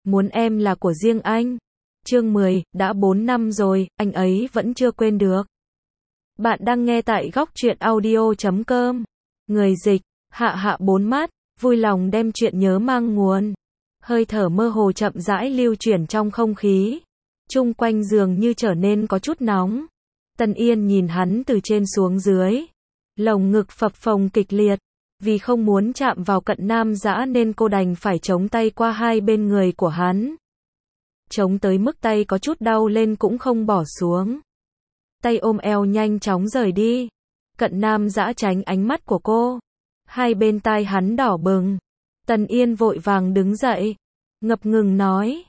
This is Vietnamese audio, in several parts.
muốn em là của riêng anh. Chương 10, đã 4 năm rồi, anh ấy vẫn chưa quên được. Bạn đang nghe tại góc truyện audio.com. Người dịch, Hạ Hạ bốn mắt, vui lòng đem chuyện nhớ mang nguồn. Hơi thở mơ hồ chậm rãi lưu chuyển trong không khí. Chung quanh giường như trở nên có chút nóng. Tần Yên nhìn hắn từ trên xuống dưới. Lồng ngực phập phồng kịch liệt. Vì không muốn chạm vào Cận Nam Dã nên cô đành phải chống tay qua hai bên người của hắn. Chống tới mức tay có chút đau lên cũng không bỏ xuống. Tay ôm eo nhanh chóng rời đi. Cận Nam Dã tránh ánh mắt của cô. Hai bên tai hắn đỏ bừng. Tần Yên vội vàng đứng dậy. Ngập ngừng nói.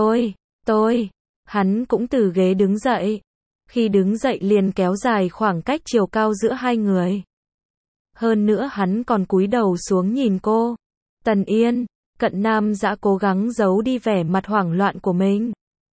Tôi. Hắn cũng từ ghế đứng dậy. Khi đứng dậy liền kéo dài khoảng cách chiều cao giữa hai người. Hơn nữa hắn còn cúi đầu xuống nhìn cô. Tần Yên, Cận Nam Dã cố gắng giấu đi vẻ mặt hoảng loạn của mình.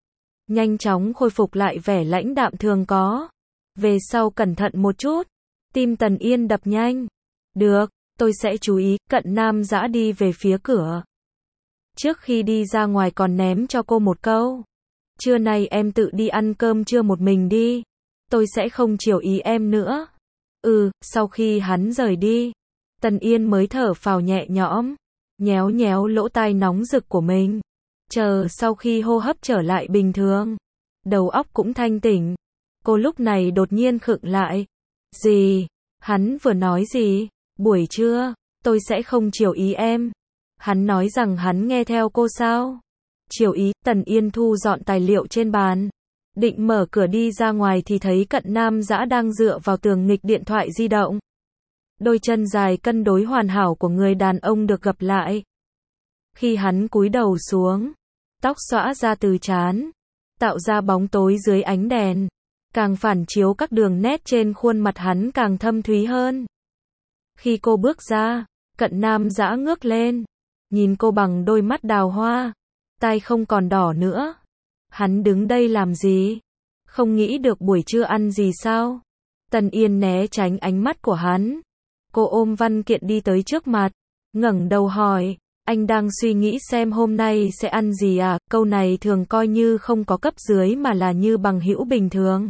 Nhanh chóng khôi phục lại vẻ lãnh đạm thường có. Về sau cẩn thận một chút. Tim Tần Yên đập nhanh. Được, tôi sẽ chú ý. Cận Nam Dã đi về phía cửa. Trước khi đi ra ngoài còn ném cho cô một câu. Trưa nay em tự đi ăn cơm trưa một mình đi. Tôi sẽ không chiều ý em nữa. Sau khi hắn rời đi, Tần Yên mới thở phào nhẹ nhõm, nhéo nhéo lỗ tai nóng rực của mình. Chờ sau khi hô hấp trở lại bình thường, đầu óc cũng thanh tỉnh, cô lúc này đột nhiên khựng lại. Gì? Hắn vừa nói gì? Buổi trưa, tôi sẽ không chiều ý em. Hắn nói rằng hắn nghe theo cô sao? Chiều ý, Tần Yên thu dọn tài liệu trên bàn. Định mở cửa đi ra ngoài thì thấy Cận Nam Dã đang dựa vào tường nghịch điện thoại di động. Đôi chân dài cân đối hoàn hảo của người đàn ông được gập lại. Khi hắn cúi đầu xuống, tóc xõa ra từ trán, tạo ra bóng tối dưới ánh đèn, càng phản chiếu các đường nét trên khuôn mặt hắn càng thâm thúy hơn. Khi cô bước ra, Cận Nam Dã ngước lên, nhìn cô bằng đôi mắt đào hoa, tai không còn đỏ nữa. Hắn đứng đây làm gì? Không nghĩ được buổi trưa ăn gì sao? Tần Yên né tránh ánh mắt của hắn. Cô ôm văn kiện đi tới trước mặt, ngẩng đầu hỏi, anh đang suy nghĩ xem hôm nay sẽ ăn gì à? Câu này thường coi như không có cấp dưới mà là như bằng hữu bình thường.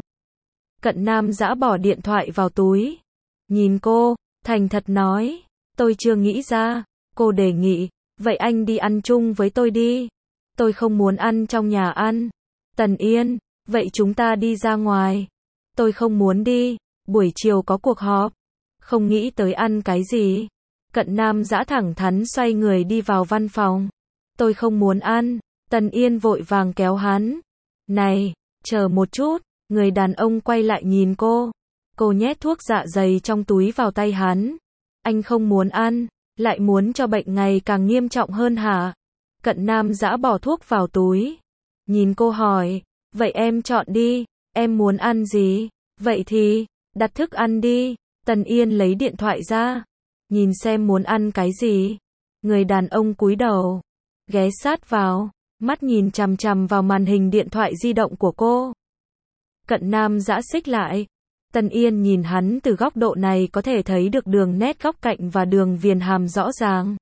Cận Nam Dã bỏ điện thoại vào túi. Nhìn cô, thành thật nói, tôi chưa nghĩ ra. Cô đề nghị, vậy anh đi ăn chung với tôi đi. Tôi không muốn ăn trong nhà ăn. Tần Yên, vậy chúng ta đi ra ngoài. Tôi không muốn đi, buổi chiều có cuộc họp. Không nghĩ tới ăn cái gì. Cận Nam Dã thẳng thắn xoay người đi vào văn phòng. Tôi không muốn ăn. Tần Yên vội vàng kéo hắn. Này, chờ một chút. Người đàn ông quay lại nhìn cô. Cô nhét thuốc dạ dày trong túi vào tay hắn. Anh không muốn ăn, lại muốn cho bệnh ngày càng nghiêm trọng hơn hả? Cận Nam Dã bỏ thuốc vào túi. Nhìn cô hỏi, vậy em chọn đi, em muốn ăn gì? Vậy thì, đặt thức ăn đi. Tần Yên lấy điện thoại ra, nhìn xem muốn ăn cái gì. Người đàn ông cúi đầu, ghé sát vào, mắt nhìn chằm chằm vào màn hình điện thoại di động của cô. Cận Nam Dã xích lại. Tần Yên nhìn hắn từ góc độ này có thể thấy được đường nét góc cạnh và đường viền hàm rõ ràng.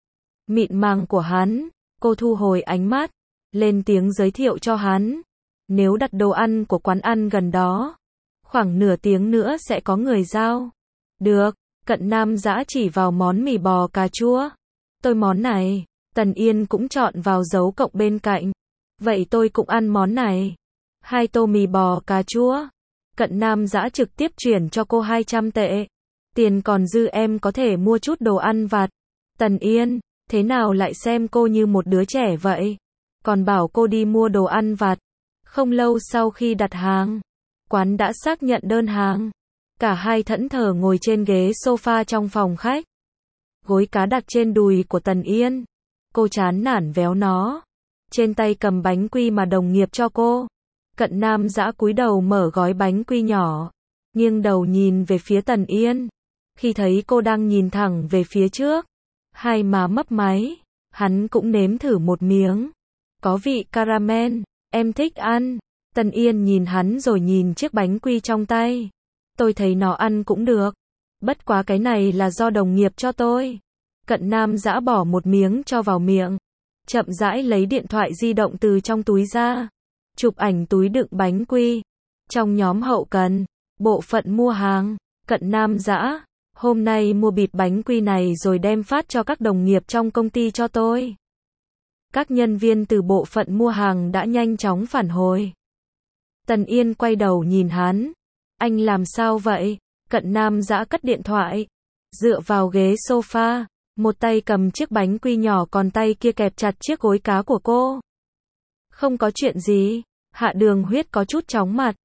Mịn màng của hắn. Cô thu hồi ánh mắt, lên tiếng giới thiệu cho hắn. Nếu đặt đồ ăn của quán ăn gần đó, khoảng nửa tiếng nữa sẽ có người giao. Được, Cận Nam Dã chỉ vào món mì bò cà chua. Tôi món này. Tần Yên cũng chọn vào dấu cộng bên cạnh. Vậy tôi cũng ăn món này. 2 tô mì bò cà chua. Cận Nam Dã trực tiếp chuyển cho cô 200 tệ. Tiền còn dư em có thể mua chút đồ ăn vặt. Tần Yên, thế nào lại xem cô như một đứa trẻ vậy? Còn bảo cô đi mua đồ ăn vặt. Không lâu sau khi đặt hàng, quán đã xác nhận đơn hàng. Cả hai thẫn thờ ngồi trên ghế sofa trong phòng khách. Gối cá đặt trên đùi của Tần Yên. Cô chán nản véo nó. Trên tay cầm bánh quy mà đồng nghiệp cho cô. Cận Nam Dã cúi đầu mở gói bánh quy nhỏ. Nghiêng đầu nhìn về phía Tần Yên. Khi thấy cô đang nhìn thẳng về phía trước, hai má mấp máy, hắn cũng nếm thử một miếng. Có vị caramel, em thích ăn. Tần Yên nhìn hắn rồi nhìn chiếc bánh quy trong tay. Tôi thấy nó ăn cũng được. Bất quá cái này là do đồng nghiệp cho tôi. Cận Nam Dã bỏ một miếng cho vào miệng. chậm rãi lấy điện thoại di động từ trong túi ra, chụp ảnh túi đựng bánh quy. Trong nhóm hậu cần, bộ phận mua hàng, Cận Nam Dã, hôm nay mua bịch bánh quy này rồi đem phát cho các đồng nghiệp trong công ty cho tôi. Các nhân viên từ bộ phận mua hàng đã nhanh chóng phản hồi. Tần Yên quay đầu nhìn hắn. Anh làm sao vậy? Cận Nam Dã cất điện thoại, dựa vào ghế sofa, một tay cầm chiếc bánh quy nhỏ còn tay kia kẹp chặt chiếc gối cá của cô. Không có chuyện gì. Hạ Đường Huyết có chút chóng mặt.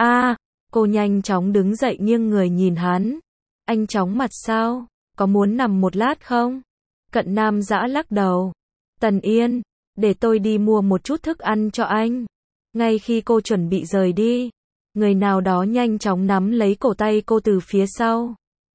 Cô nhanh chóng đứng dậy nghiêng người nhìn hắn. Anh chóng mặt sao? Có muốn nằm một lát không? Cận Nam Dã lắc đầu. Tần Yên, để tôi đi mua một chút thức ăn cho anh. Ngay khi cô chuẩn bị rời đi, người nào đó nhanh chóng nắm lấy cổ tay cô từ phía sau.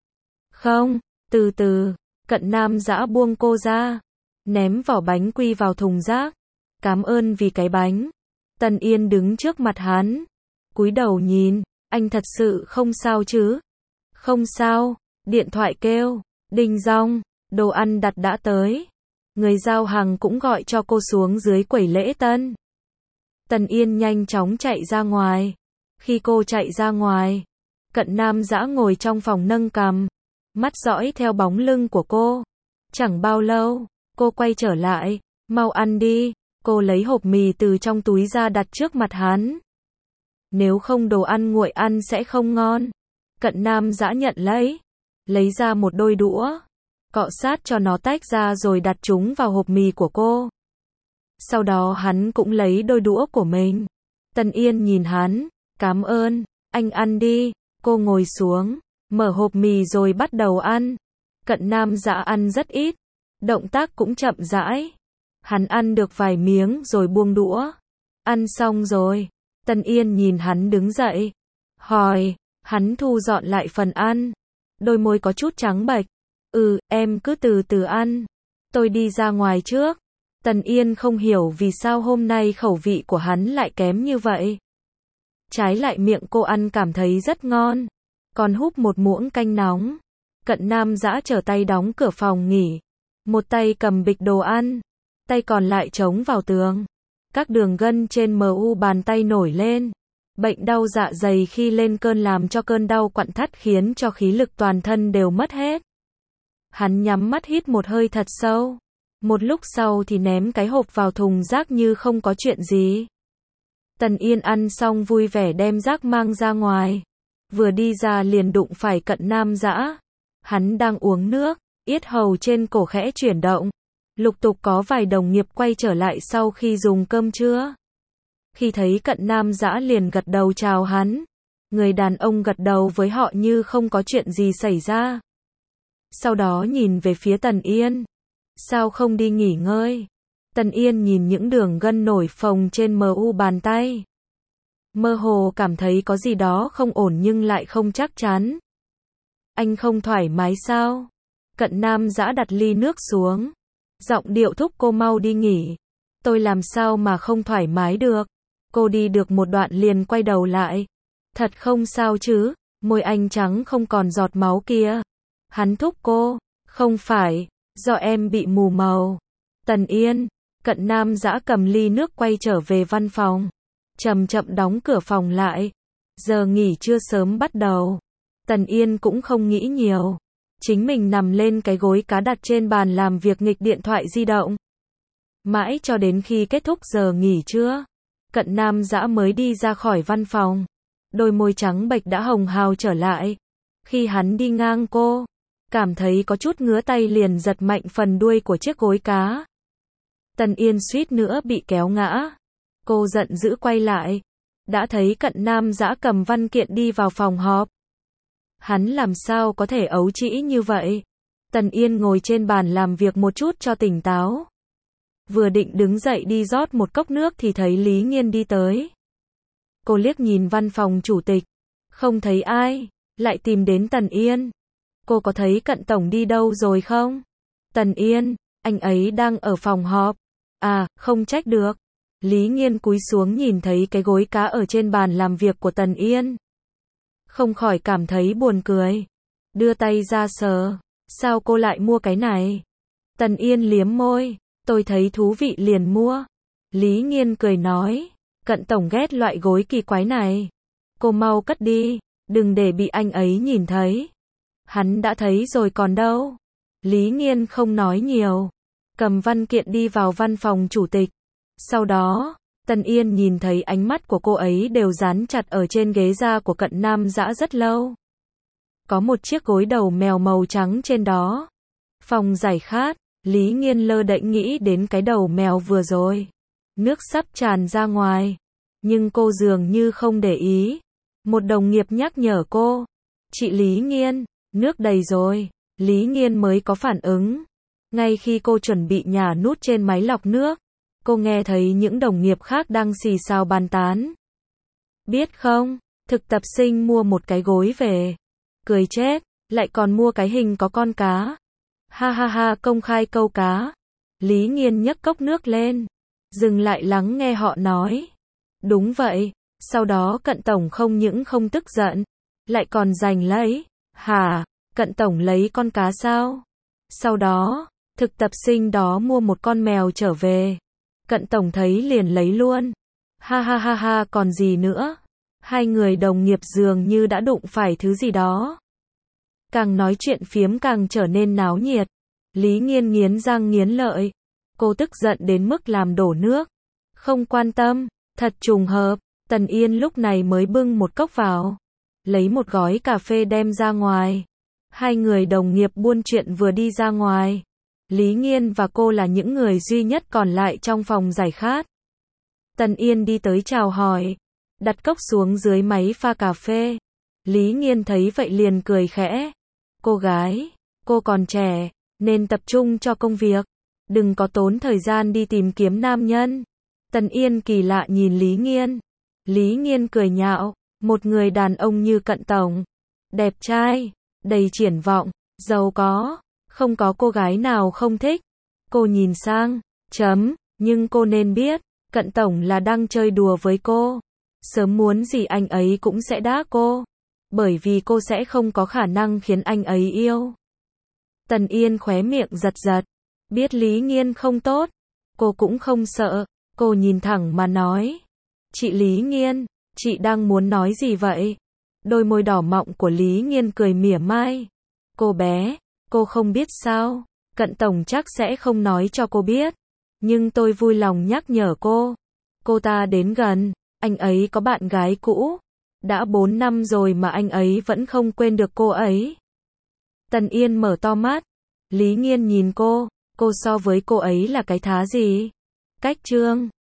Không, từ từ. Cận Nam Dã buông cô ra, ném vỏ bánh quy vào thùng rác. Cảm ơn vì cái bánh. Tần Yên đứng trước mặt hắn, cúi đầu nhìn. Anh thật sự không sao chứ? Không sao. Điện thoại kêu. Đinh dong, đồ ăn đặt đã tới. Người giao hàng cũng gọi cho cô xuống dưới quầy lễ tân. Tần Yên nhanh chóng chạy ra ngoài. Khi cô chạy ra ngoài, Cận Nam Dã ngồi trong phòng nâng cằm, mắt dõi theo bóng lưng của cô. Chẳng bao lâu, cô quay trở lại. Mau ăn đi. Cô lấy hộp mì từ trong túi ra đặt trước mặt hắn. Nếu không đồ ăn nguội ăn sẽ không ngon. Cận Nam Dã nhận lấy ra một đôi đũa, cọ sát cho nó tách ra rồi đặt chúng vào hộp mì của cô. Sau đó hắn cũng lấy đôi đũa của mình. Tần Yên nhìn hắn, cảm ơn, anh ăn đi. Cô ngồi xuống, mở hộp mì rồi bắt đầu ăn. Cận Nam Dã ăn rất ít, động tác cũng chậm rãi. Hắn ăn được vài miếng rồi buông đũa. Ăn xong rồi, Tần Yên nhìn hắn đứng dậy, hỏi. Hắn thu dọn lại phần ăn, đôi môi có chút trắng bệch. Em cứ từ từ ăn, tôi đi ra ngoài trước. Tần Yên không hiểu vì sao hôm nay khẩu vị của hắn lại kém như vậy. Trái lại miệng cô ăn cảm thấy rất ngon, còn húp một muỗng canh nóng. Cận Nam Dã trở tay đóng cửa phòng nghỉ, một tay cầm bịch đồ ăn, tay còn lại chống vào tường. Các đường gân trên mu bàn tay nổi lên. Bệnh đau dạ dày khi lên cơn làm cho cơn đau quặn thắt khiến cho khí lực toàn thân đều mất hết. Hắn nhắm mắt hít một hơi thật sâu. Một lúc sau thì ném cái hộp vào thùng rác như không có chuyện gì. Tần Yên ăn xong vui vẻ đem rác mang ra ngoài. Vừa đi ra liền đụng phải Cận Nam Dã. Hắn đang uống nước, yết hầu trên cổ khẽ chuyển động. Lục tục có vài đồng nghiệp quay trở lại sau khi dùng cơm trưa. Khi thấy Cận Nam Dã liền gật đầu chào hắn. Người đàn ông gật đầu với họ như không có chuyện gì xảy ra. Sau đó nhìn về phía Tần Yên. Sao không đi nghỉ ngơi? Tần Yên nhìn những đường gân nổi phồng trên mu bàn tay. Mơ hồ cảm thấy có gì đó không ổn nhưng lại không chắc chắn. Anh không thoải mái sao? Cận Nam Dã đặt ly nước xuống, giọng điệu thúc cô mau đi nghỉ. Tôi làm sao mà không thoải mái được? Cô đi được một đoạn liền quay đầu lại. Thật không sao chứ? Môi anh trắng không còn giọt máu kia. Hắn thúc cô. Không phải, do em bị mù màu. Tần Yên. Cận Nam Dã cầm ly nước quay trở về văn phòng, chậm chậm đóng cửa phòng lại. Giờ nghỉ trưa sớm bắt đầu. Tần Yên cũng không nghĩ nhiều. Chính mình nằm lên cái gối cá đặt trên bàn làm việc nghịch điện thoại di động. Mãi cho đến khi kết thúc giờ nghỉ trưa, Cận Nam Dã mới đi ra khỏi văn phòng. Đôi môi trắng bệch đã hồng hào trở lại. Khi hắn đi ngang cô, cảm thấy có chút ngứa tay liền giật mạnh phần đuôi của chiếc gối cá. Tần Yên suýt nữa bị kéo ngã. Cô giận dữ quay lại, đã thấy Cận Nam Dã cầm văn kiện đi vào phòng họp. Hắn làm sao có thể ấu trĩ như vậy? Tần Yên ngồi trên bàn làm việc một chút cho tỉnh táo. Vừa định đứng dậy đi rót một cốc nước thì thấy Lý Nghiên đi tới. Cô liếc nhìn văn phòng chủ tịch, không thấy ai, lại tìm đến Tần Yên. Cô có thấy Cận tổng đi đâu rồi không? Tần Yên, anh ấy đang ở phòng họp. À, không trách được. Lý Nghiên cúi xuống nhìn thấy cái gối cá ở trên bàn làm việc của Tần Yên, không khỏi cảm thấy buồn cười. Đưa tay ra sờ. Sao cô lại mua cái này? Tần Yên liếm môi. Tôi thấy thú vị liền mua. Lý Nghiên cười nói, Cận tổng ghét loại gối kỳ quái này. Cô mau cất đi, đừng để bị anh ấy nhìn thấy. Hắn đã thấy rồi còn đâu. Lý Nghiên không nói nhiều, cầm văn kiện đi vào văn phòng chủ tịch. Sau đó, Tần Yên nhìn thấy ánh mắt của cô ấy đều dán chặt ở trên ghế da của Cận Nam Dã rất lâu. Có một chiếc gối đầu mèo màu trắng trên đó. Phòng giải khát, Lý Nghiên lơ đễnh nghĩ đến cái đầu mèo vừa rồi. Nước sắp tràn ra ngoài, nhưng cô dường như không để ý. Một đồng nghiệp nhắc nhở cô, chị Lý Nghiên, nước đầy rồi. Lý Nghiên mới có phản ứng. Ngay khi cô chuẩn bị nhả nút trên máy lọc nước, cô nghe thấy những đồng nghiệp khác đang xì xào bàn tán. Biết không, thực tập sinh mua một cái gối về. Cười chết, lại còn mua cái hình có con cá. Ha ha ha, công khai câu cá. Lý Nghiên nhấc cốc nước lên, dừng lại lắng nghe họ nói. Đúng vậy, sau đó Cận tổng không những không tức giận, lại còn giành lấy. Hả, Cận tổng lấy con cá sao? Sau đó, thực tập sinh đó mua một con mèo trở về. Cận tổng thấy liền lấy luôn. Ha ha ha ha, còn gì nữa? Hai người đồng nghiệp dường như đã đụng phải thứ gì đó. Càng nói chuyện phiếm càng trở nên náo nhiệt. Lý Nghiên nghiến răng nghiến lợi. Cô tức giận đến mức làm đổ nước. Không quan tâm, thật trùng hợp, Tần Yên lúc này mới bưng một cốc vào. Lấy một gói cà phê đem ra ngoài. Hai người đồng nghiệp buôn chuyện vừa đi ra ngoài. Lý Nghiên và cô là những người duy nhất còn lại trong phòng giải khát. Tần Yên đi tới chào hỏi, đặt cốc xuống dưới máy pha cà phê. Lý Nghiên thấy vậy liền cười khẽ. Cô gái, cô còn trẻ, nên tập trung cho công việc. Đừng có tốn thời gian đi tìm kiếm nam nhân. Tần Yên kỳ lạ nhìn Lý Nghiên. Lý Nghiên cười nhạo, một người đàn ông như Cận tổng, đẹp trai, đầy triển vọng, giàu có, không có cô gái nào không thích. Cô nhìn sang, nhưng cô nên biết, Cận tổng là đang chơi đùa với cô. Sớm muốn gì anh ấy cũng sẽ đá cô, bởi vì cô sẽ không có khả năng khiến anh ấy yêu. Tần Yên khóe miệng giật giật, biết Lý Nghiên không tốt, cô cũng không sợ, cô nhìn thẳng mà nói. Chị Lý Nghiên, chị đang muốn nói gì vậy? Đôi môi đỏ mọng của Lý Nghiên cười mỉa mai. Cô bé, cô không biết sao, Cận tổng chắc sẽ không nói cho cô biết. Nhưng tôi vui lòng nhắc nhở cô. Cô ta đến gần, anh ấy có bạn gái cũ. Đã 4 năm rồi mà anh ấy vẫn không quên được cô ấy. Tần Yên mở to mắt. Lý Nghiên nhìn cô so với cô ấy là cái thá gì? Cách trương.